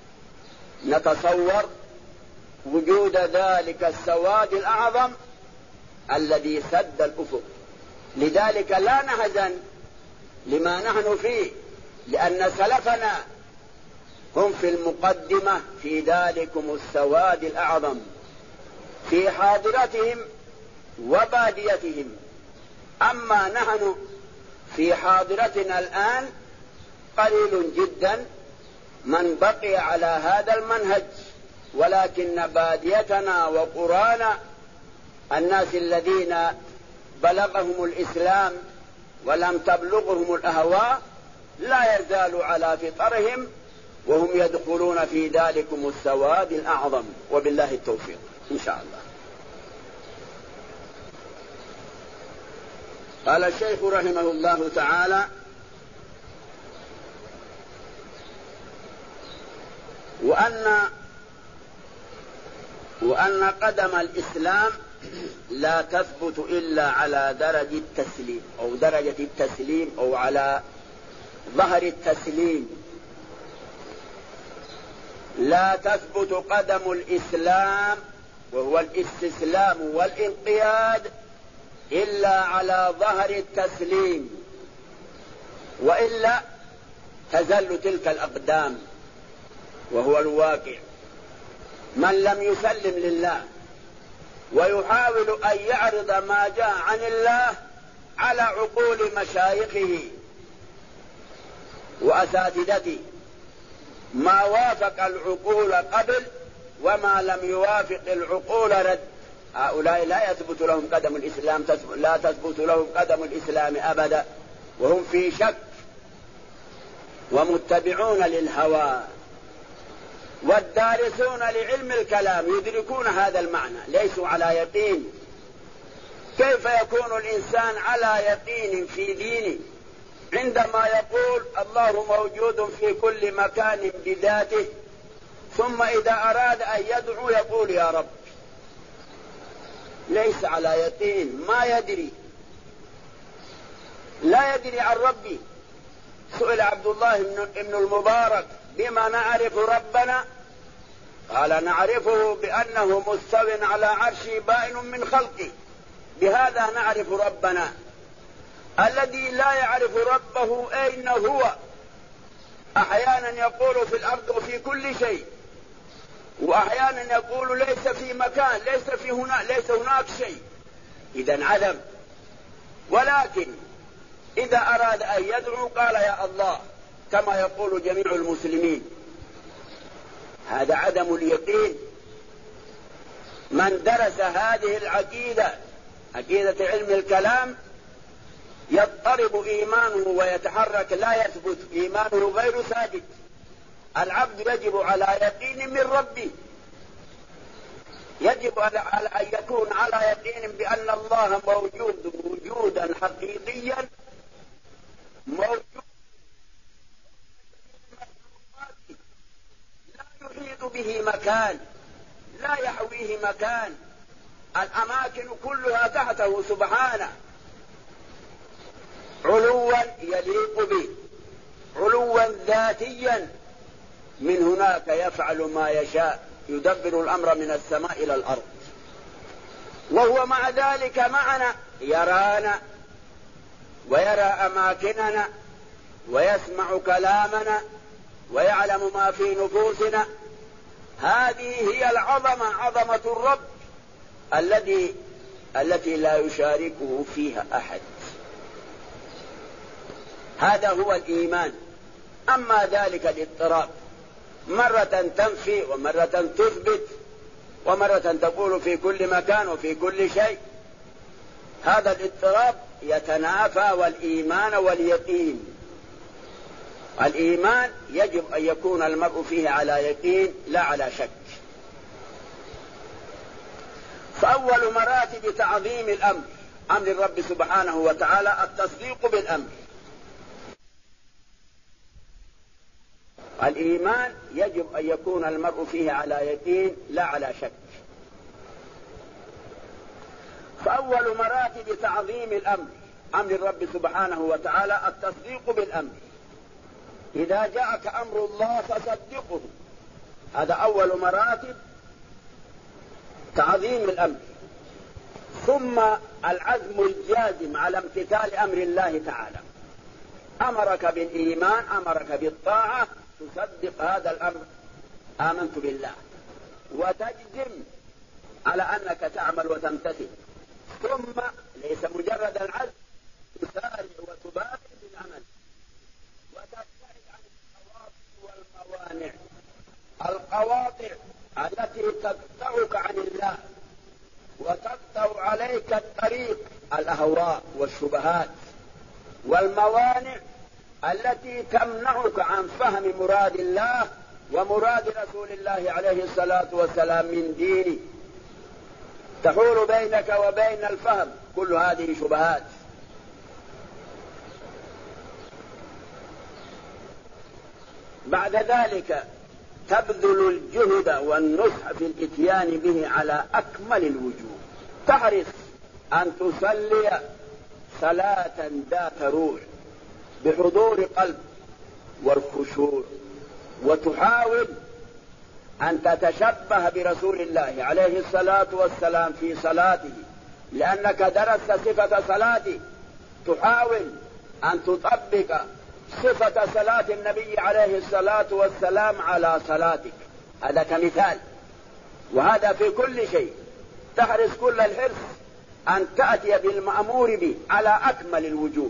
نتصور وجود ذلك السواد الأعظم الذي سد الأفق. لذلك لا نحزن لما نحن فيه، لأن سلفنا هم في المقدمة في ذلكم السواد الأعظم في حاضرتهم وباديتهم. أما نحن في حاضرتنا الآن قليل جدا من بقي على هذا المنهج، ولكن باديتنا وقرانا الناس الذين بلغهم الإسلام ولم تبلغهم الأهواء لا يزالوا على فطرهم وهم يدخلون في ذلكم السواد الأعظم، وبالله التوفيق إن شاء الله. قال الشيخ رحمه الله تعالى: وأن قدم الإسلام لا تثبت إلا على درجة التسليم أو على ظهر التسليم. لا تثبت قدم الإسلام وهو الاستسلام والانقياد إلا على ظهر التسليم، وإلا تزل تلك الأقدام، وهو الواقع. من لم يسلم لله ويحاول أن يعرض ما جاء عن الله على عقول مشايخه وأساتذته، ما وافق العقول قبل وما لم يوافق العقول رد، هؤلاء لا يثبت لهم قدم الإسلام، لا تثبت لهم قدم الإسلام أبدا، وهم في شك ومتبعون للهوى. والدارسون لعلم الكلام يدركون هذا المعنى، ليسوا على يقين. كيف يكون الإنسان على يقين في دينه عندما يقول الله موجود في كل مكان بذاته، ثم إذا أراد أن يدعو يقول يا رب؟ ليس على يقين، ما يدري، لا يدري عن ربي. سئل عبد الله بن المبارك بما نعرف ربنا؟ قال نعرفه بأنه مستو على عرشه بائن من خلقه، بهذا نعرف ربنا. الذي لا يعرف ربه أين هو أحيانا يقول في الأرض وفي كل شيء، وأحيانا يقول ليس في مكان، ليس هناك شيء، إذن عدم. ولكن إذا أراد أن يدعو قال يا الله كما يقول جميع المسلمين. هذا عدم اليقين. من درس هذه العقيدة، عقيدة علم الكلام، يضطرب إيمانه ويتحرك، لا يثبت إيمانه، غير ثابت. العبد يجب على يقين من ربه، يجب على أن يكون على يقين بأن الله موجود وجودا حقيقيا، موجود لا يحيط به مكان، لا يحويه مكان، الأماكن كلها تحته سبحانه، علوا يليق به، علوا ذاتيا. من هناك يفعل ما يشاء، يدبر الأمر من السماء إلى الأرض، وهو مع ذلك معنا، يرانا ويرى أماكننا ويسمع كلامنا ويعلم ما في نفوسنا. هذه هي العظمة، عظمة الرب التي لا يشاركه فيها أحد. هذا هو الإيمان. أما ذلك الاضطراب، مرة تنفي ومرة تثبت ومرة تقول في كل مكان وفي كل شيء، هذا الاضطراب يتنافى والإيمان واليقين. الإيمان يجب أن يكون المرء فيه على يقين لا على شك. فأول مراتب تعظيم الأمر، أمر الرب سبحانه وتعالى، التصديق بالأمر. الإيمان يجب أن يكون المرء فيه على يقين لا على شك. فأول مراتب تعظيم الأمر، أمر الرب سبحانه وتعالى، التصديق بالأمر. إذا جاءك أمر الله فصدقه، هذا أول مراتب تعظيم الأمر. ثم العزم الجازم على امتثال أمر الله تعالى. أمرك بالإيمان، أمرك بالطاعة، تصدق هذا الأمر، آمنت بالله، وتجزم على أنك تعمل وتمتثل. ثم ليس مجرد العزم، تسارع وتبادر بالعمل وتبتعد عن القواطع والموانع. القواطع التي تقطعك عن الله وتقطع عليك الطريق، الأهواء والشبهات. والموانع التي تمنعك عن فهم مراد الله ومراد رسول الله عليه الصلاة والسلام من دينه، تحول بينك وبين الفهم. كل هذه شبهات. بعد ذلك تبذل الجهد والنصح في الاتيان به على أكمل الوجوه. تحرص أن تصلي صلاة ذات روح بحضور قلب والخشوع، وتحاول أن تتشبه برسول الله عليه الصلاة والسلام في صلاته، لأنك درست صفة صلاته. تحاول أن تطبق صفة صلاة النبي عليه الصلاة والسلام على صلاتك، هذا كمثال. وهذا في كل شيء، تحرص كل الحرص أن تأتي بالمأمور به على أكمل الوجوه.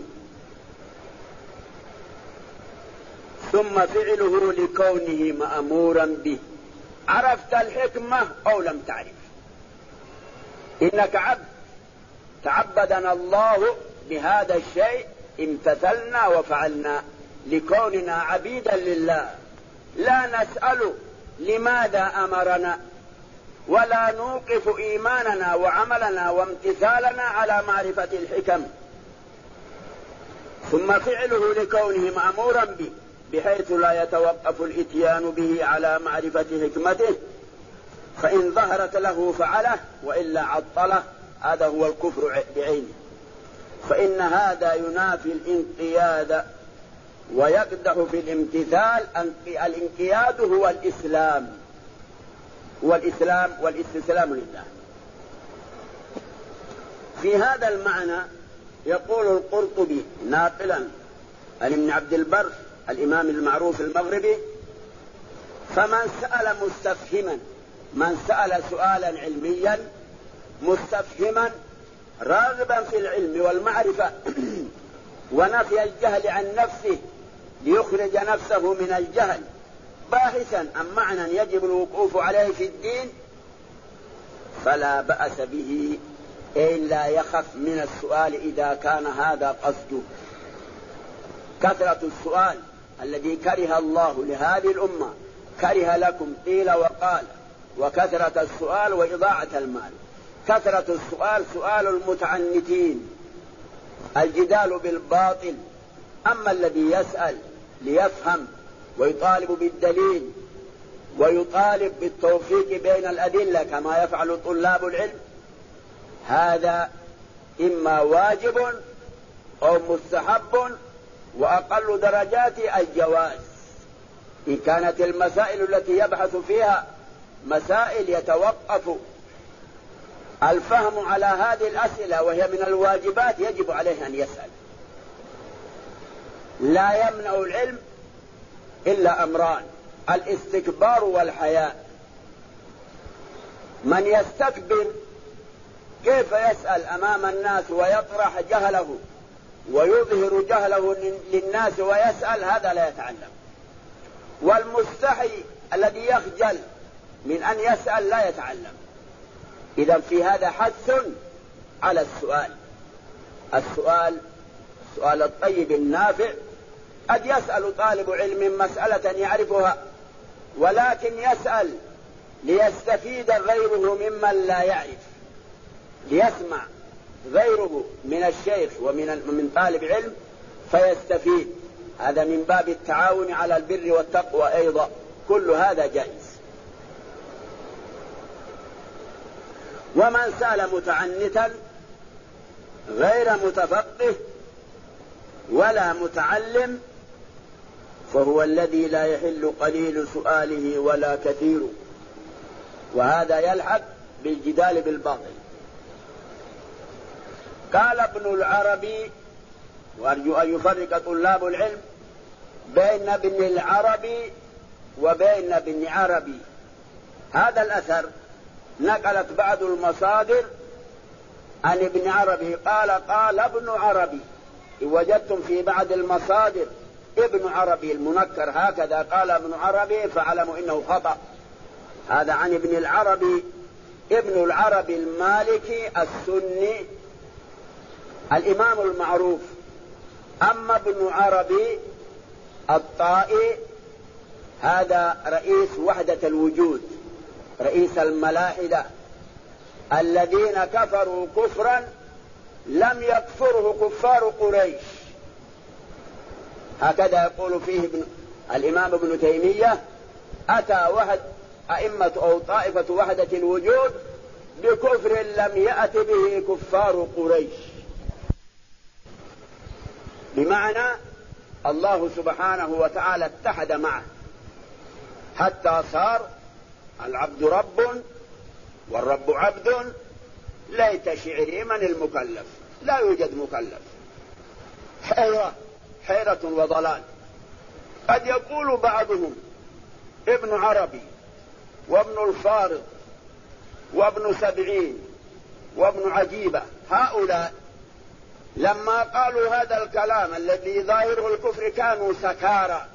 ثم فعله لكونه مأمورا به، عرفت الحكمة أو لم تعرف، إنك عبد، تعبدنا الله بهذا الشيء، امتثلنا وفعلنا لكوننا عبيدا لله، لا نسأل لماذا أمرنا، ولا نوقف إيماننا وعملنا وامتثالنا على معرفة الحكم. ثم فعله لكونه مأمورا به، بحيث لا يتوقف الإتيان به على معرفة حكمته، فإن ظهرت له فعله وإلا عطله، هذا هو الكفر بعينه. فإن هذا ينافي الانقياد ويقدح في الامتثال. الانقياد هو الإسلام، والاستسلام لله. في هذا المعنى يقول القرطبي ناقلا عن ابن عبد البر الإمام المعروف المغربي: فمن سأل مستفهما، من سأل سؤالا علميا مستفهما راغبا في العلم والمعرفة ونفي الجهل عن نفسه ليخرج نفسه من الجهل، باحثا عن معنى يجب الوقوف عليه في الدين، فلا بأس به، إلا يخف من السؤال إذا كان هذا قصده. كثرة السؤال الذي كره الله لهذه الأمة، كره لكم قيل وقال، وكثرة السؤال وإضاعة المال. كثرة السؤال سؤال المتعنتين، الجدال بالباطل. أما الذي يسأل ليفهم ويطالب بالدليل ويطالب بالتوفيق بين الأدلة كما يفعل طلاب العلم، هذا إما واجب أو مستحب، وأقل درجات الجواز، إن كانت المسائل التي يبحث فيها مسائل يتوقف الفهم على هذه الأسئلة وهي من الواجبات، يجب عليه أن يسأل. لا يمنع العلم إلا أمران: الاستكبار والحياء. من يستكبر كيف يسأل أمام الناس ويطرح جهله ويظهر جهله للناس ويسأل، هذا لا يتعلم. والمستحي الذي يخجل من أن يسأل لا يتعلم. إذا في هذا حث على السؤال الطيب النافع. قد يسأل طالب علم مسألة يعرفها، ولكن يسأل ليستفيد غيره ممن لا يعرف، ليسمع غيره من الشيخ ومن طالب علم فيستفيد. هذا من باب التعاون على البر والتقوى أيضا، كل هذا جائز. ومن سأل متعنتا غير متفقه ولا متعلم فهو الذي لا يحل قليل سؤاله ولا كثير، وهذا يلحق بالجدال بالباطل. قال ابن العربي، وأرجو أن يفرق طلاب العلم بين ابن العربي وبين ابن عربي. هذا الأثر نقلت بعض المصادر عن ابن عربي، قال ابن عربي. وجدتم في بعض المصادر ابن عربي المنكر، هكذا قال ابن عربي، فاعلموا انه خطأ. هذا عن ابن العربي، ابن العربي المالكي السني الإمام المعروف. أما ابن عربي الطائي هذا رئيس وحدة الوجود، رئيس الملاحدة الذين كفروا كفرا لم يكفره كفار قريش، هكذا يقول فيه الإمام ابن تيمية: أتى أئمة أو طائفة وحدة الوجود بكفر لم يأت به كفار قريش. بمعنى الله سبحانه وتعالى اتحد معه حتى صار العبد رب والرب عبد. ليت شعري من المكلف، لا يوجد مكلف، حيرة وضلال. قد يقول بعضهم ابن عربي وابن الفارض وابن سبعين وابن عجيبة، هؤلاء لما قالوا هذا الكلام الذي ظاهره الكفر كانوا سكارى،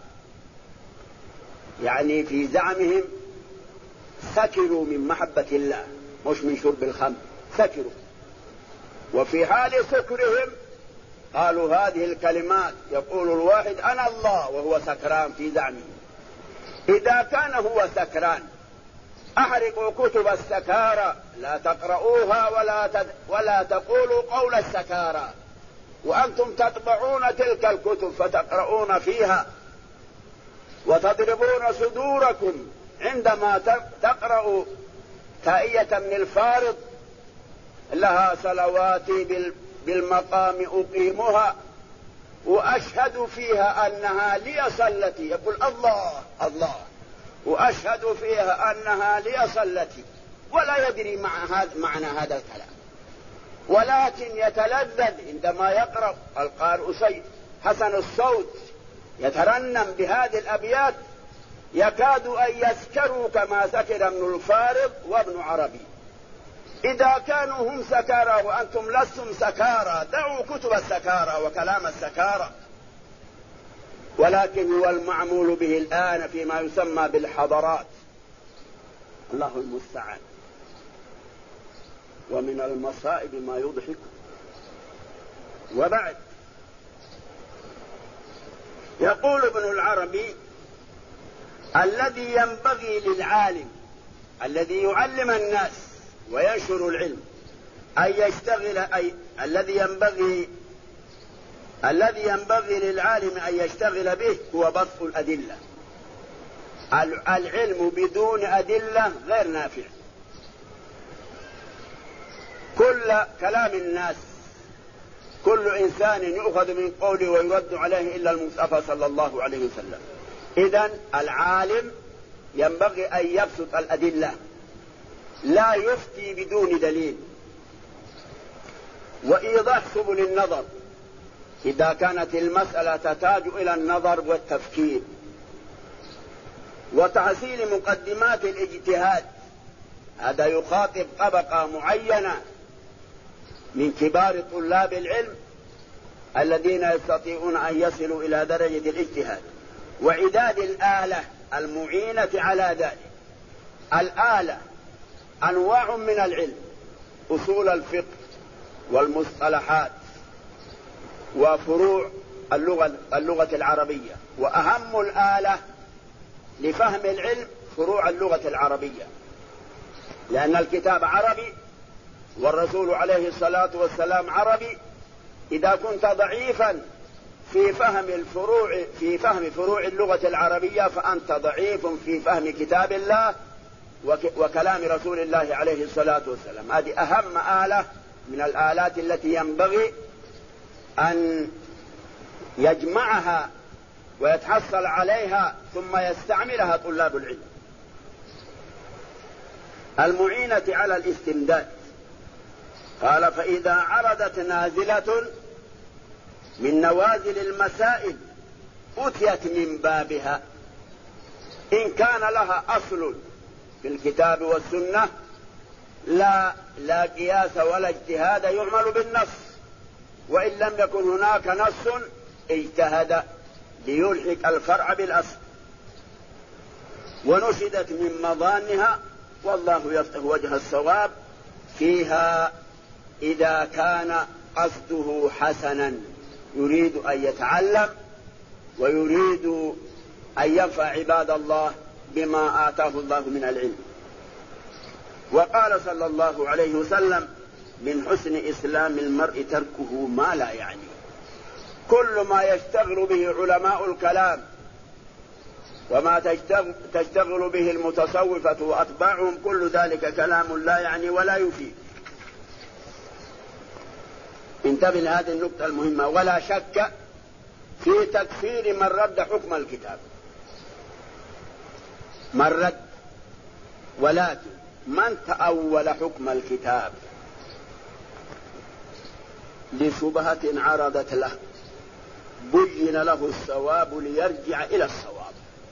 يعني في زعمهم سكروا من محبة الله مش من شرب الخمر، سكروا. وفي حال سكرهم قالوا هذه الكلمات، يقول الواحد أنا الله وهو سكران في زعمه. إذا كان هو سكران أحرقوا كتب السكارى، لا تقرؤوها ولا تقولوا قول السكارى، وأنتم تطبعون تلك الكتب فتقرؤون فيها وتضربون صدوركم عندما تقرأوا تائية من الفارض لها صلواتي بالمقام أقيمها وأشهد فيها أنها لي صلتي، يقول الله الله، وأشهد فيها أنها لي صلتي، ولا يدري معنى هذا الكلام، ولكن يتلذذ عندما يقرأ القارئ سيد حسن الصوت يترنم بهذه الأبيات، يكاد أن يسكروا كما سكر ابن الفارض وابن عربي. إذا كانوا هم سكارى وأنتم لستم سكارى دعوا كتب السكارى وكلام السكارى. ولكن هو المعمول به الآن فيما يسمى بالحضارات، الله المستعان. ومن المصائب ما يضحك. وبعد يقول ابن العربي الذي ينبغي للعالم الذي يعلم الناس وينشر العلم أن يشتغل الذي ينبغي للعالم أن يشتغل به هو بسط الأدلة. العلم بدون أدلة غير نافع. كل كلام الناس كل إنسان يؤخذ من قوله ويرد عليه إلا المصطفى صلى الله عليه وسلم. إذن العالم ينبغي أن يبسط الأدلة، لا يفتي بدون دليل، وإيضاح سبل النظر إذا كانت المسألة تحتاج إلى النظر والتفكير، وتحصيل مقدمات الاجتهاد. هذا يخاطب طبقة معينة من كبار طلاب العلم الذين يستطيعون أن يصلوا إلى درجة الاجتهاد، وإعداد الآلة المعينة على ذلك. الآلة أنواع من العلم، أصول الفقه والمصطلحات وفروع اللغة العربية، وأهم الآلة لفهم العلم فروع اللغة العربية، لأن الكتاب عربي والرسول عليه الصلاة والسلام عربي. إذا كنت ضعيفا في فهم فروع اللغة العربية فأنت ضعيف في فهم كتاب الله وكلام رسول الله عليه الصلاة والسلام. هذه أهم آلة من الآلات التي ينبغي أن يجمعها ويتحصل عليها ثم يستعملها طلاب العلم. المعينة على الاستمداد. قال فإذا عرضت نازلة من نوازل المسائل أتيت من بابها، إن كان لها أصل في الكتاب والسنة لا قياس ولا اجتهاد يعمل بالنص، وإن لم يكن هناك نص اجتهد ليلحق الفرع بالأصل، ونشدت من مظانها، والله يفتح وجه الصواب فيها إذا كان قصده حسنا، يريد أن يتعلم ويريد أن ينفع عباد الله بما آتاه الله من العلم. وقال صلى الله عليه وسلم من حسن إسلام المرء تركه ما لا يعني. كل ما يشتغل به علماء الكلام وما تشتغل به المتصوفة وأتباعهم كل ذلك كلام لا يعني ولا يفيد. انتبه لهذه النقطة المهمة. ولا شك في تكفير من رد حكم الكتاب، من رد، ولكن من تأول حكم الكتاب لشبهة عرضت له بين له الصواب ليرجع إلى الصواب.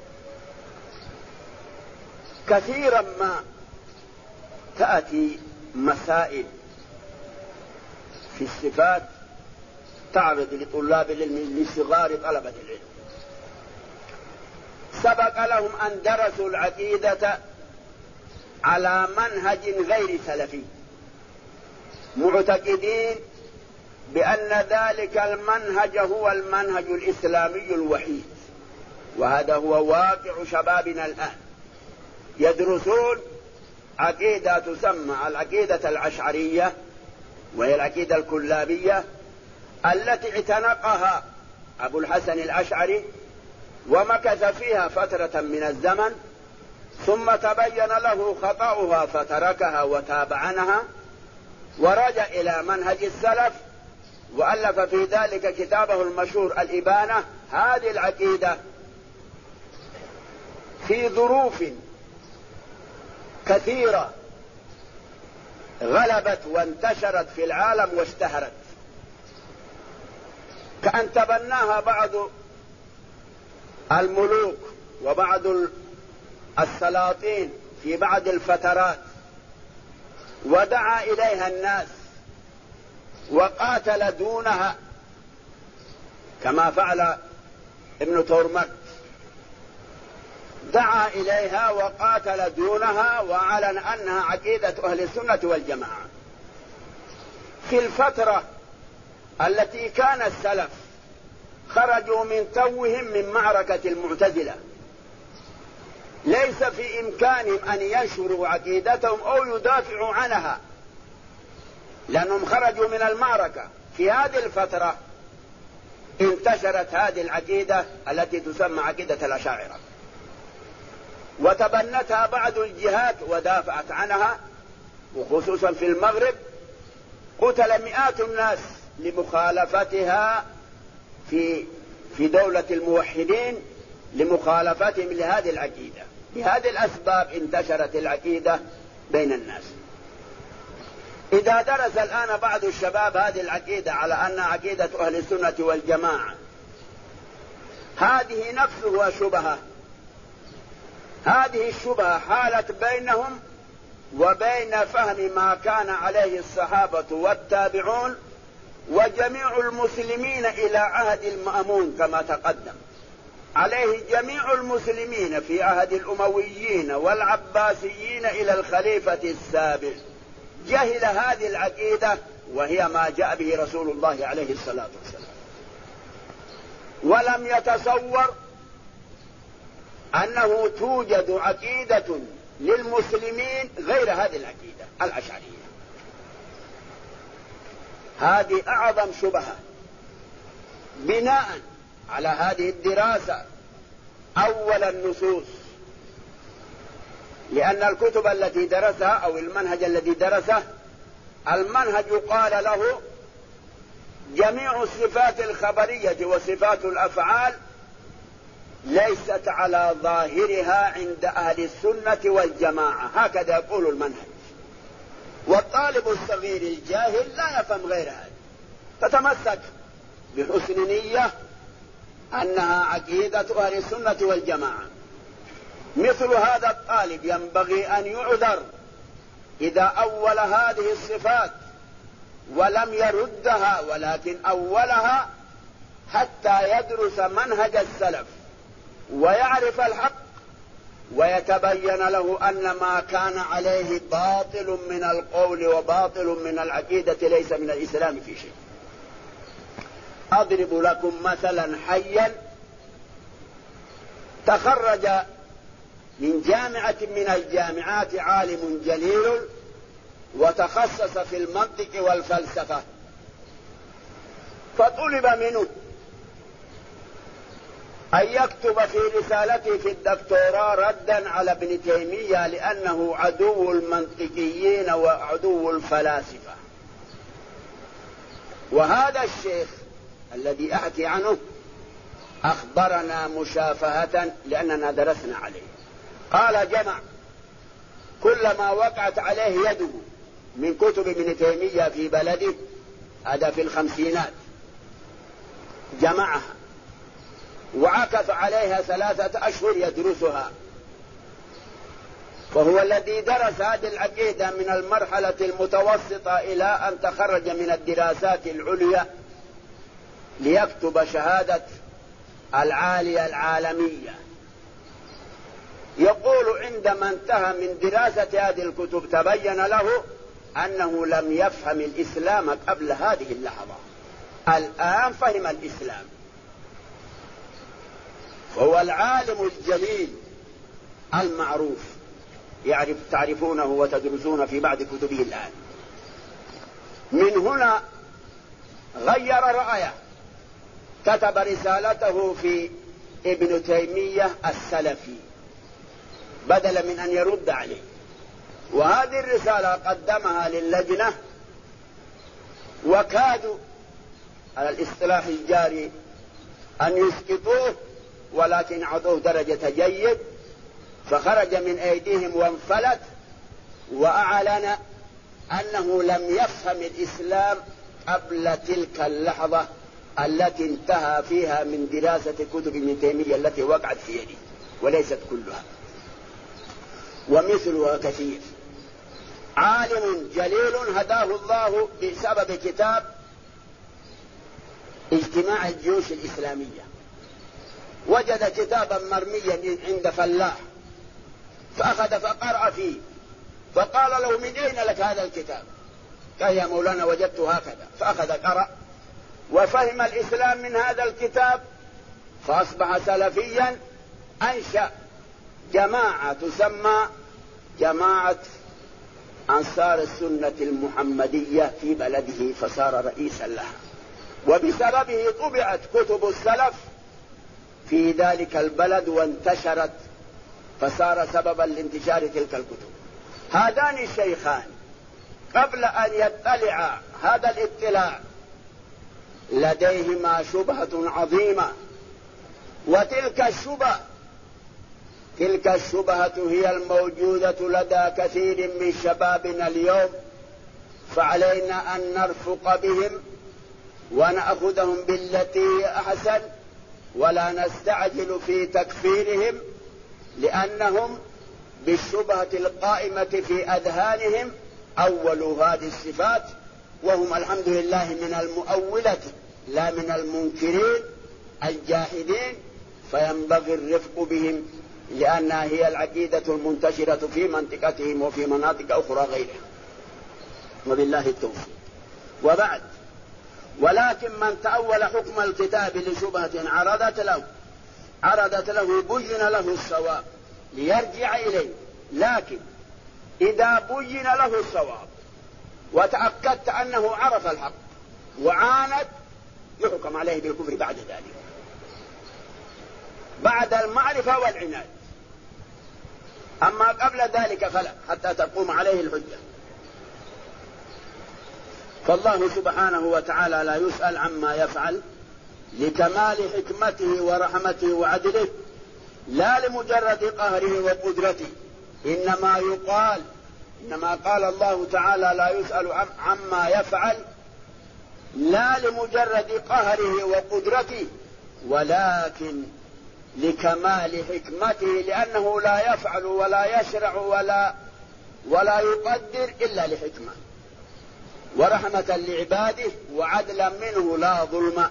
كثيرا ما تأتي مسائل في الصفات تعرض لطلاب العلم لصغار طلبة العلم، سبق لهم أن درسوا العقيدة على منهج غير سلفي، معتقدين بأن ذلك المنهج هو المنهج الإسلامي الوحيد، وهذا هو واقع شبابنا الآن. يدرسون عقيدة تسمى العقيدة الأشعرية، وهي العقيدة الكلابية التي اعتنقها أبو الحسن الأشعري ومكث فيها فترة من الزمن، ثم تبين له خطأها فتركها وتابعنها ورجع إلى منهج السلف، وألف في ذلك كتابه المشهور الإبانة. هذه العقيدة في ظروف كثيرة غلبت وانتشرت في العالم واشتهرت، كأن تبناها بعض الملوك وبعض السلاطين في بعض الفترات، ودعا إليها الناس وقاتل دونها كما فعل ابن تورمك، دعا إليها وقاتل دونها وأعلن أنها عقيدة أهل السنة والجماعة. في الفترة التي كان السلف خرجوا من توهم من معركة المعتزلة، ليس في إمكانهم أن ينشروا عقيدتهم أو يدافعوا عنها، لأنهم خرجوا من المعركة. في هذه الفترة انتشرت هذه العقيدة التي تسمى عقيدة الأشاعرة، وتبنتها بعض الجهات ودافعت عنها، وخصوصا في المغرب قتل مئات الناس لمخالفتها في دولة الموحدين، لمخالفتهم لهذه العقيدة. بهذه الأسباب انتشرت العقيدة بين الناس. إذا درس الآن بعض الشباب هذه العقيدة على أنها عقيدة أهل السنة والجماعة، هذه نفسها شبهة. هذه الشبهة حالت بينهم وبين فهم ما كان عليه الصحابة والتابعون وجميع المسلمين إلى عهد المأمون، كما تقدم عليه جميع المسلمين في عهد الأمويين والعباسيين إلى الخليفة السابع. جهل هذه العقيدة وهي ما جاء به رسول الله عليه الصلاة والسلام، ولم يتصور أنه توجد عقيدة للمسلمين غير هذه العقيدة الأشعرية. هذه أعظم شبهة. بناء على هذه الدراسة أولا النصوص، لأن الكتب التي درسها أو المنهج الذي درسه، المنهج قال له جميع الصفات الخبرية وصفات الأفعال ليست على ظاهرها عند أهل السنة والجماعة، هكذا يقول المنهج. والطالب الصغير الجاهل لا يفهم غير هذا، تتمسك بحسن نية أنها عقيدة أهل السنة والجماعة. مثل هذا الطالب ينبغي أن يعذر إذا أول هذه الصفات ولم يردها، ولكن أولها حتى يدرس منهج السلف ويعرف الحق، ويتبين له أن ما كان عليه باطل من القول وباطل من العقيدة ليس من الإسلام في شيء. أضرب لكم مثلا حيا. تخرج من جامعة من الجامعات عالم جليل وتخصص في المنطق والفلسفة، فطلب منه أن يكتب في رسالته في الدكتوراه ردا على ابن تيمية لأنه عدو المنطقيين وعدو الفلاسفة. وهذا الشيخ الذي أحكي عنه أخبرنا مشافهة لأننا درسنا عليه. قال جمع كل ما وقعت عليه يده من كتب ابن تيمية في بلده، هذا في الخمسينات، جمعها وعكف عليها 3 أشهر يدرسها، فهو الذي درس هذه العقيدة من المرحلة المتوسطة إلى أن تخرج من الدراسات العليا ليكتب شهادة العالية العالمية. يقول عندما انتهى من دراسة هذه الكتب تبين له أنه لم يفهم الإسلام قبل هذه اللحظة، الآن فهم الإسلام، فهو العالم الجليل المعروف تعرفونه وتدرسون في بعض كتبه الآن. من هنا غير رأيه، كتب رسالته في ابن تيمية السلفي بدلا من أن يرد عليه، وهذه الرسالة قدمها للجنة وكادوا على الاصطلاح الجاري أن يسقطوه، ولكن عطوه درجة جيد، فخرج من أيديهم وانفلت، وأعلن أنه لم يفهم الإسلام قبل تلك اللحظة التي انتهى فيها من دراسة كتب ابن تيمية التي وقعت في يده، وليست كلها، ومثلها كثير. عالم جليل هداه الله بسبب كتاب اجتماع الجيوش الإسلامية، وجد كتابا مرميا عند فلاح فأخذ فقرأ فيه، فقال له: من أين لك هذا الكتاب؟ قال: يا مولانا وجدته هكذا. فأخذ قرأ وفهم الإسلام من هذا الكتاب، فأصبح سلفيا، أنشأ جماعة تسمى جماعة أنصار السنة المحمدية في بلده، فصار رئيسا لها، وبسببه طبعت كتب السلف في ذلك البلد وانتشرت، فصار سببا لانتشار تلك الكتب. هذان الشيخان قبل أن يطلع هذا الاطلاع لديهما شبهة عظيمة، وتلك الشبهة هي الموجودة لدى كثير من شبابنا اليوم، فعلينا أن نرفق بهم ونأخذهم بالتي أحسن، ولا نستعجل في تكفيرهم، لأنهم بالشبهة القائمة في أذهانهم أولوا هذه الصفات، وهم الحمد لله من المؤولة لا من المنكرين الجاحدين، فينبغي الرفق بهم، لأنها هي العقيدة المنتشرة في منطقتهم وفي مناطق أخرى غيرها، وبالله التوفيق. وبعد، ولكن من تأول حكم الكتاب لشبهة عرضت له بين له الصواب ليرجع إليه، لكن إذا بين له الصواب وتأكدت أنه عرف الحق وعاند، يحكم عليه بالكفر بعد ذلك، بعد المعرفة والعناد. أما قبل ذلك فلا، حتى تقوم عليه الحجة. فالله سبحانه وتعالى لا يسأل عما يفعل لكمال حكمته ورحمته وعدله، لا لمجرد قهره وقدرته، إنما قال الله تعالى لا يسأل عما يفعل لا لمجرد قهره وقدرته، ولكن لكمال حكمته، لأنه لا يفعل ولا يشرع ولا يقدر إلا لحكمة ورحمة لعباده وعدلا منه لا ظلم،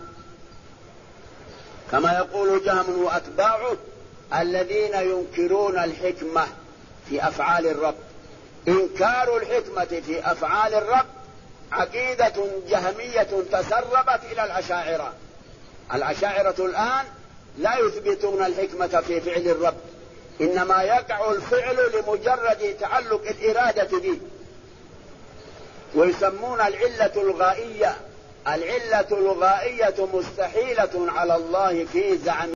كما يقول جهم وأتباعه الذين ينكرون الحكمة في أفعال الرب. إنكار الحكمة في أفعال الرب عقيدة جهمية تسربت إلى الأشاعرة. الأشاعرة الآن لا يثبتون الحكمة في فعل الرب، إنما يقع الفعل لمجرد تعلق الإرادة به، ويسمون العلة الغائية. العلة الغائية مستحيلة على الله في زعم